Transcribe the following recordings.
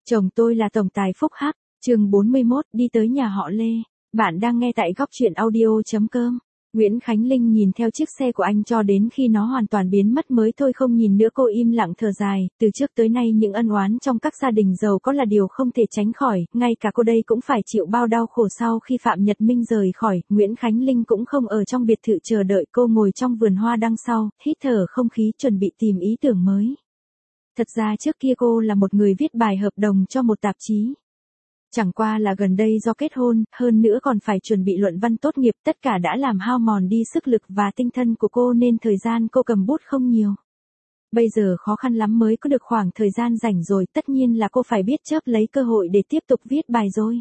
Chồng tôi là tổng tài Phúc Hắc, chương 41 đi tới nhà họ Lê. Bạn đang nghe tại góc truyện audio.com. Nguyễn Khánh Linh nhìn theo chiếc xe của anh cho đến khi nó hoàn toàn biến mất mới thôi không nhìn nữa. Cô im lặng thở dài, từ trước tới nay những ân oán trong các gia đình giàu có là điều không thể tránh khỏi, ngay cả cô đây cũng phải chịu bao đau khổ sau khi Phạm Nhật Minh rời khỏi. Nguyễn Khánh Linh cũng không ở trong biệt thự chờ đợi, cô ngồi trong vườn hoa đằng sau, hít thở không khí chuẩn bị tìm ý tưởng mới. Thật ra trước kia cô là một người viết bài hợp đồng cho một tạp chí. Chẳng qua là gần đây do kết hôn, hơn nữa còn phải chuẩn bị luận văn tốt nghiệp, tất cả đã làm hao mòn đi sức lực và tinh thần của cô nên thời gian cô cầm bút không nhiều. Bây giờ khó khăn lắm mới có được khoảng thời gian rảnh rồi, tất nhiên là cô phải biết chớp lấy cơ hội để tiếp tục viết bài rồi.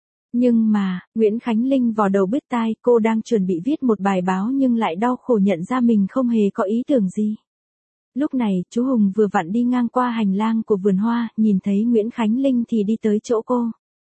Nhưng mà, Nguyễn Khánh Linh vò đầu bứt tai, cô đang chuẩn bị viết một bài báo nhưng lại đau khổ nhận ra mình không hề có ý tưởng gì. Lúc này, chú Hùng vừa vặn đi ngang qua hành lang của vườn hoa, nhìn thấy Nguyễn Khánh Linh thì đi tới chỗ cô.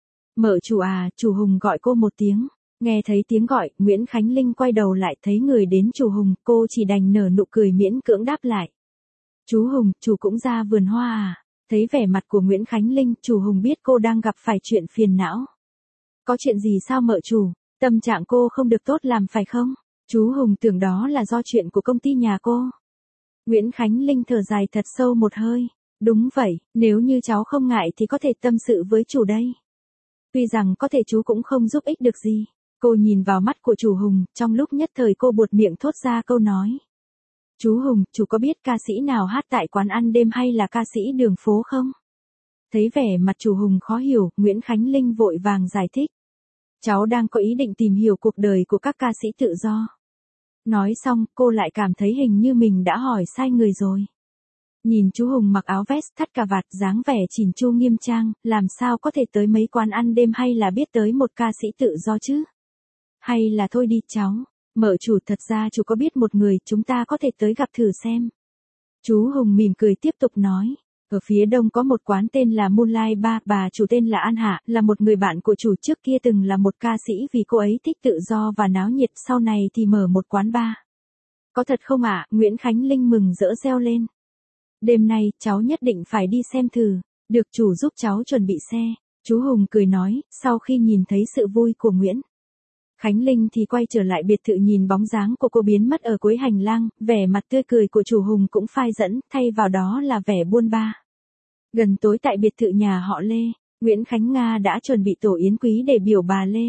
Mợ chủ à, chú Hùng gọi cô một tiếng. Nghe thấy tiếng gọi, Nguyễn Khánh Linh quay đầu lại thấy người đến chú Hùng, cô chỉ đành nở nụ cười miễn cưỡng đáp lại. Chú Hùng, chú cũng ra vườn hoa à? Thấy vẻ mặt của Nguyễn Khánh Linh, chú Hùng biết cô đang gặp phải chuyện phiền não. Có chuyện gì sao mợ chủ? Tâm trạng cô không được tốt làm phải không? Chú Hùng tưởng đó là do chuyện của công ty nhà cô. Nguyễn Khánh Linh thở dài thật sâu một hơi. Đúng vậy, nếu như cháu không ngại thì có thể tâm sự với chủ đây. Tuy rằng có thể chú cũng không giúp ích được gì. Cô nhìn vào mắt của chủ Hùng, trong lúc nhất thời cô buột miệng thốt ra câu nói. Chú Hùng, chú có biết ca sĩ nào hát tại quán ăn đêm hay là ca sĩ đường phố không? Thấy vẻ mặt chủ Hùng khó hiểu, Nguyễn Khánh Linh vội vàng giải thích. Cháu đang có ý định tìm hiểu cuộc đời của các ca sĩ tự do. Nói xong, cô lại cảm thấy hình như mình đã hỏi sai người rồi. Nhìn chú Hùng mặc áo vest thắt cà vạt dáng vẻ chỉn chu nghiêm trang, làm sao có thể tới mấy quán ăn đêm hay là biết tới một ca sĩ tự do chứ? Hay là thôi đi cháu, mợ chủ thật ra chú có biết một người chúng ta có thể tới gặp thử xem. Chú Hùng mỉm cười tiếp tục nói. Ở phía đông có một quán tên là Moonlight Bar, bà chủ tên là An Hạ, là một người bạn của chủ trước kia từng là một ca sĩ vì cô ấy thích tự do và náo nhiệt, sau này thì mở một quán bar. Có thật không ạ? Nguyễn Khánh Linh mừng rỡ reo lên. Đêm nay, cháu nhất định phải đi xem thử, được chủ giúp cháu chuẩn bị xe. Chú Hùng cười nói, sau khi nhìn thấy sự vui của Nguyễn Khánh Linh thì quay trở lại biệt thự nhìn bóng dáng của cô biến mất ở cuối hành lang, vẻ mặt tươi cười của chủ Hùng cũng phai dẫn, thay vào đó là vẻ buồn bã. Gần tối tại biệt thự nhà họ Lê, Nguyễn Khánh Nga đã chuẩn bị tổ yến quý để biểu bà Lê.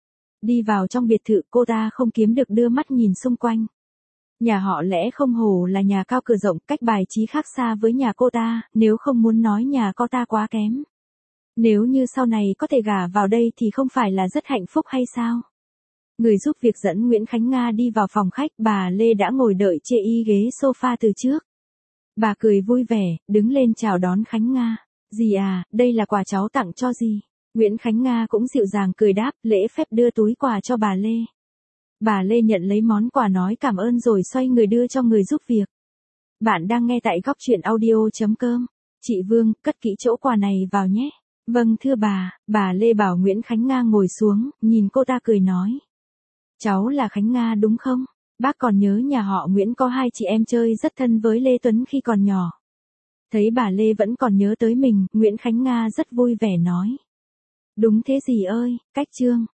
Đi vào trong biệt thự cô ta không kiếm được đưa mắt nhìn xung quanh. Nhà họ Lẽ không hổ là nhà cao cửa rộng, cách bài trí khác xa với nhà cô ta, nếu không muốn nói nhà cô ta quá kém. Nếu như sau này có thể gả vào đây thì không phải là rất hạnh phúc hay sao? Người giúp việc dẫn Nguyễn Khánh Nga đi vào phòng khách, bà Lê đã ngồi đợi chê y ghế sofa từ trước. Bà cười vui vẻ, đứng lên chào đón Khánh Nga. Dì à, đây là quà cháu tặng cho dì. Nguyễn Khánh Nga cũng dịu dàng cười đáp, lễ phép đưa túi quà cho bà Lê. Bà Lê nhận lấy món quà nói cảm ơn rồi xoay người đưa cho người giúp việc. Bạn đang nghe tại góc truyện audio.com. Chị Vương, cất kỹ chỗ quà này vào nhé. Vâng thưa bà Lê bảo Nguyễn Khánh Nga ngồi xuống, nhìn cô ta cười nói. Cháu là Khánh Nga đúng không? Bác còn nhớ nhà họ Nguyễn có hai chị em chơi rất thân với Lê Tuấn khi còn nhỏ. Thấy bà Lê vẫn còn nhớ tới mình, Nguyễn Khánh Nga rất vui vẻ nói. Đúng thế dì ơi, cách chương.